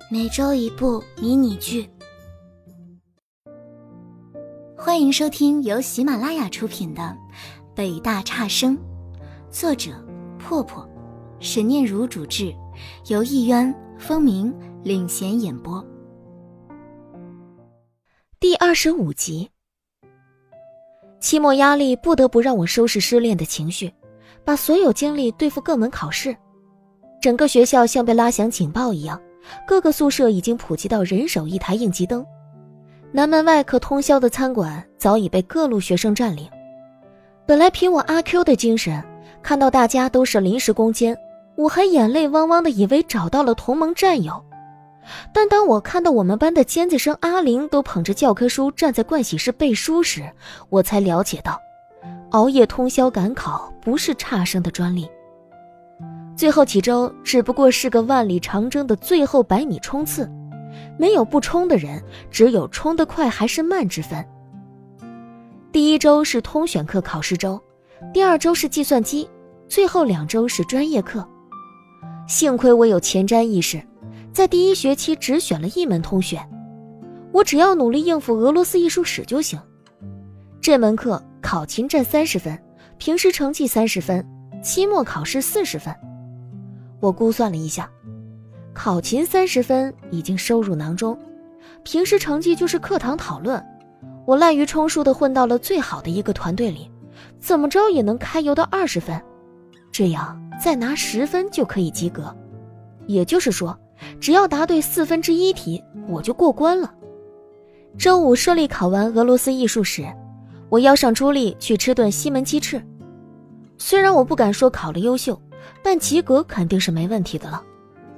每周一部迷你剧。欢迎收听由喜马拉雅出品的《北大差生》，作者破破，沈念如主制，由艺渊、风鸣领衔演播。 第25集。期末压力不得不让我收拾失恋的情绪，把所有精力对付各门考试。整个学校像被拉响警报一样，各个宿舍已经普及到人手一台应急灯。南门外可通宵的餐馆早已被各路学生占领。本来凭我阿 Q 的精神，看到大家都是临时攻坚，我还眼泪汪汪的以为找到了同盟战友。但当我看到我们班的尖子生阿玲都捧着教科书站在盥洗室背书时，我才了解到，熬夜通宵赶考不是差生的专利。最后几周只不过是个万里长征的最后100米冲刺，没有不冲的人，只有冲得快还是慢之分。第一周是通选课考试周，第二周是计算机，最后2周是专业课。幸亏我有前瞻意识，在第一学期只选了1门通选，我只要努力应付俄罗斯艺术史就行。这门课考勤占30分，平时成绩30分，期末考试40分。我估算了一下，考勤30分已经收入囊中，平时成绩就是课堂讨论，我滥竽充数地混到了最好的一个团队里，怎么着也能开油到20分，这样再拿10分就可以及格。也就是说，只要答对1/4题，我就过关了。周五顺利考完俄罗斯艺术史，我邀上朱莉去吃顿西门鸡翅。虽然我不敢说考了优秀，但及格肯定是没问题的了。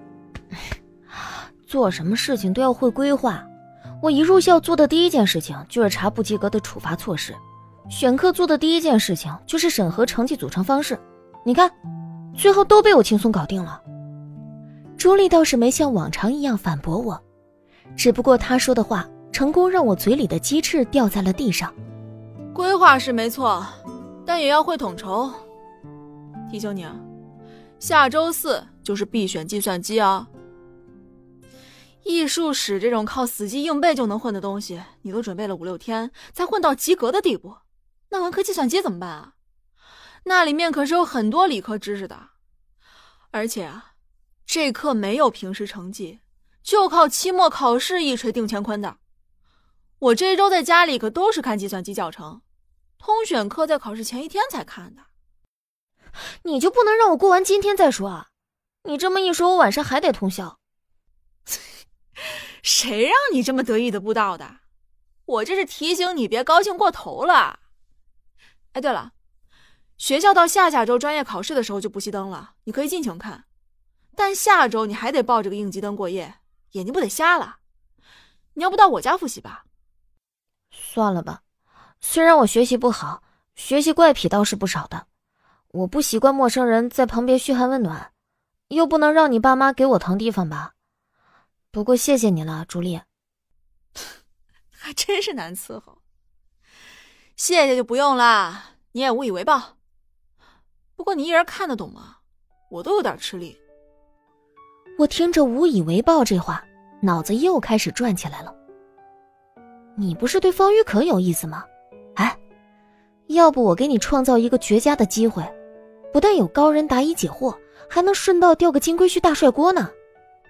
做什么事情都要会规划，我一入校做的第一件事情就是查不及格的处罚措施，选课做的第一件事情就是审核成绩组成方式，你看最后都被我轻松搞定了。朱莉倒是没像往常一样反驳我，只不过她说的话成功让我嘴里的鸡翅掉在了地上。 规划是没错，但也要会统筹。提醒你啊，下周4就是必选计算机啊。艺术史这种靠死记硬背就能混的东西，你都准备了5、6天才混到及格的地步，那文科计算机怎么办啊？那里面可是有很多理科知识的，而且啊，这课没有平时成绩，就靠期末考试一锤定乾坤的。我这一周在家里可都是看计算机教程，通选课在考试前1天才看的。 你就不能让我过完今天再说啊？你这么一说，我晚上还得通宵。 谁让你这么得意的不到的？我这是提醒你别高兴过头了。哎，对了，学校到下周专业考试的时候就不熄灯了，你可以尽情看。但下周你还得抱着个应急灯过夜，眼睛不得瞎了。你要不到我家复习吧？ 算了吧，虽然我学习不好，学习怪癖倒是不少的，我不习惯陌生人在旁边嘘寒问暖，又不能让你爸妈给我腾地方吧。不过谢谢你了，朱莉。 还真是难伺候。谢谢就不用啦，你也无以为报。不过你一人看得懂吗？我都有点吃力。 我听着无以为报这话，脑子又开始转起来了。你不是对方玉可有意思吗？哎，要不我给你创造一个绝佳的机会，不但有高人答疑解惑，还能顺道钓个金龟婿大帅锅呢。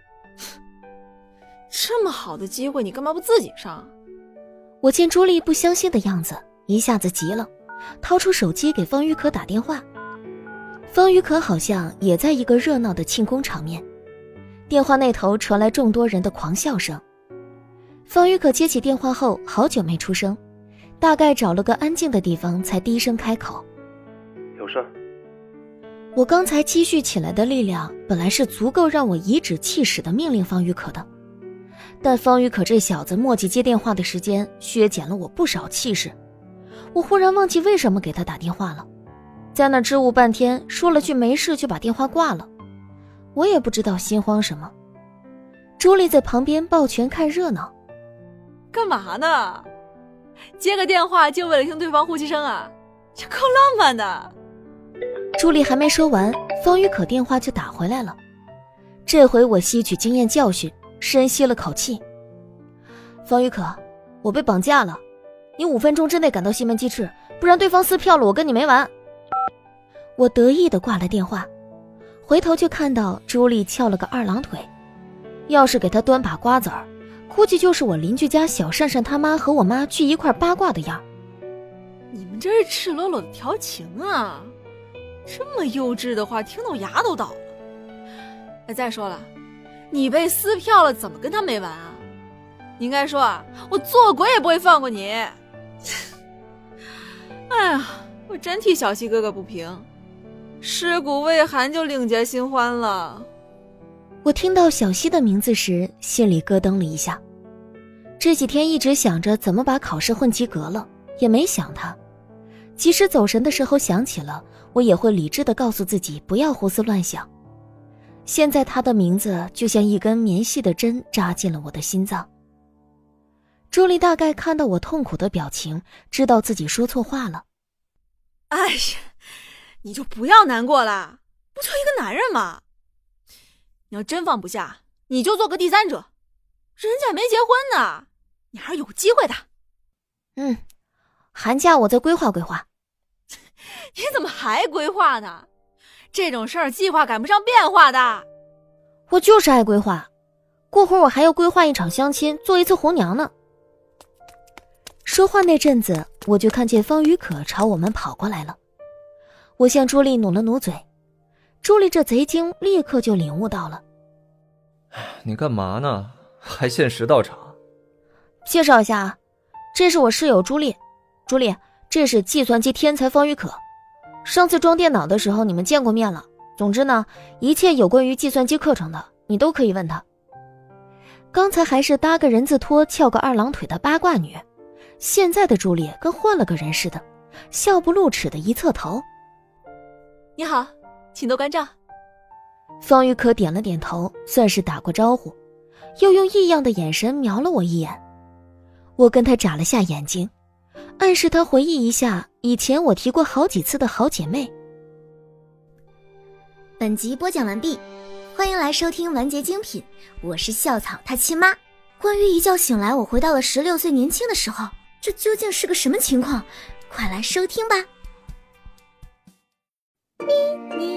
这么好的机会你干嘛不自己上？ 我见朱莉不相信的样子，一下子急了，掏出手机给方玉可打电话。方玉可好像也在一个热闹的庆功场面，电话那头传来众多人的狂笑声。方玉可接起电话后好久没出声，大概找了个安静的地方才低声开口。 有事。 我刚才积蓄起来的力量本来是足够让我颐指气使地命令方玉可的，但方玉可这小子墨迹接电话的时间削减了我不少气势。我忽然忘记为什么给他打电话了，在那支吾半天，说了句没事就把电话挂了。我也不知道心慌什么。朱莉在旁边抱拳看热闹。 干嘛呢？接个电话就为了听对方呼吸声啊？这够浪漫的。 朱莉还没说完，方玉可电话就打回来了。这回我吸取经验教训， 深吸了口气。方玉可，我被绑架了，你5分钟之内赶到西门鸡翅，不然对方撕票了，我跟你没完。我得意地挂了电话，回头就看到朱莉翘了个2郎腿，要是给她端把瓜子儿，估计就是我邻居家小善善他妈和我妈聚一块八卦的样。 你们这是赤裸裸的调情啊！这么幼稚的话，听到牙都倒了。哎，再说了，你被撕票了，怎么跟他没完啊？你应该说啊，我做鬼也不会放过你。哎呀，我真替小西哥哥不平，尸骨未寒就另结新欢了。 我听到小西的名字时，心里咯噔了一下。这几天一直想着怎么把考试混及格了，也没想他。即使走神的时候想起了，我也会理智地告诉自己不要胡思乱想。现在他的名字就像一根绵细的针扎进了我的心脏。朱莉大概看到我痛苦的表情，知道自己说错话了。 哎呀，你就不要难过了，不就一个男人吗？你要真放不下，你就做个第三者，人家没结婚呢，你还是有机会的。 寒假我再规划规划。 你怎么还规划呢？这种事儿计划赶不上变化的。 我就是爱规划，过会儿我还要规划一场相亲，做一次红娘呢。说话那阵子，我就看见方雨可朝我们跑过来了。我向朱莉努了努嘴，朱莉这贼精立刻就领悟到了。 你干嘛呢？还限时到场？ 介绍一下啊，这是我室友朱莉。朱莉，这是计算机天才方雨可。上次装电脑的时候你们见过面了。总之呢，一切有关于计算机课程的，你都可以问他。刚才还是搭个人字拖翘个2郎腿的八卦女，现在的朱莉跟换了个人似的，笑不露齿的一侧头。 你好，请多关照。 方雨可点了点头，算是打过招呼，又用异样的眼神瞄了我一眼。我跟他眨了下眼睛，暗示他回忆一下以前我提过好几次的好姐妹。 本集播讲完毕，欢迎来收听完结精品，我是校草他亲妈。关于一觉醒来我回到了16岁年轻的时候，这究竟是个什么情况？快来收听吧。咪咪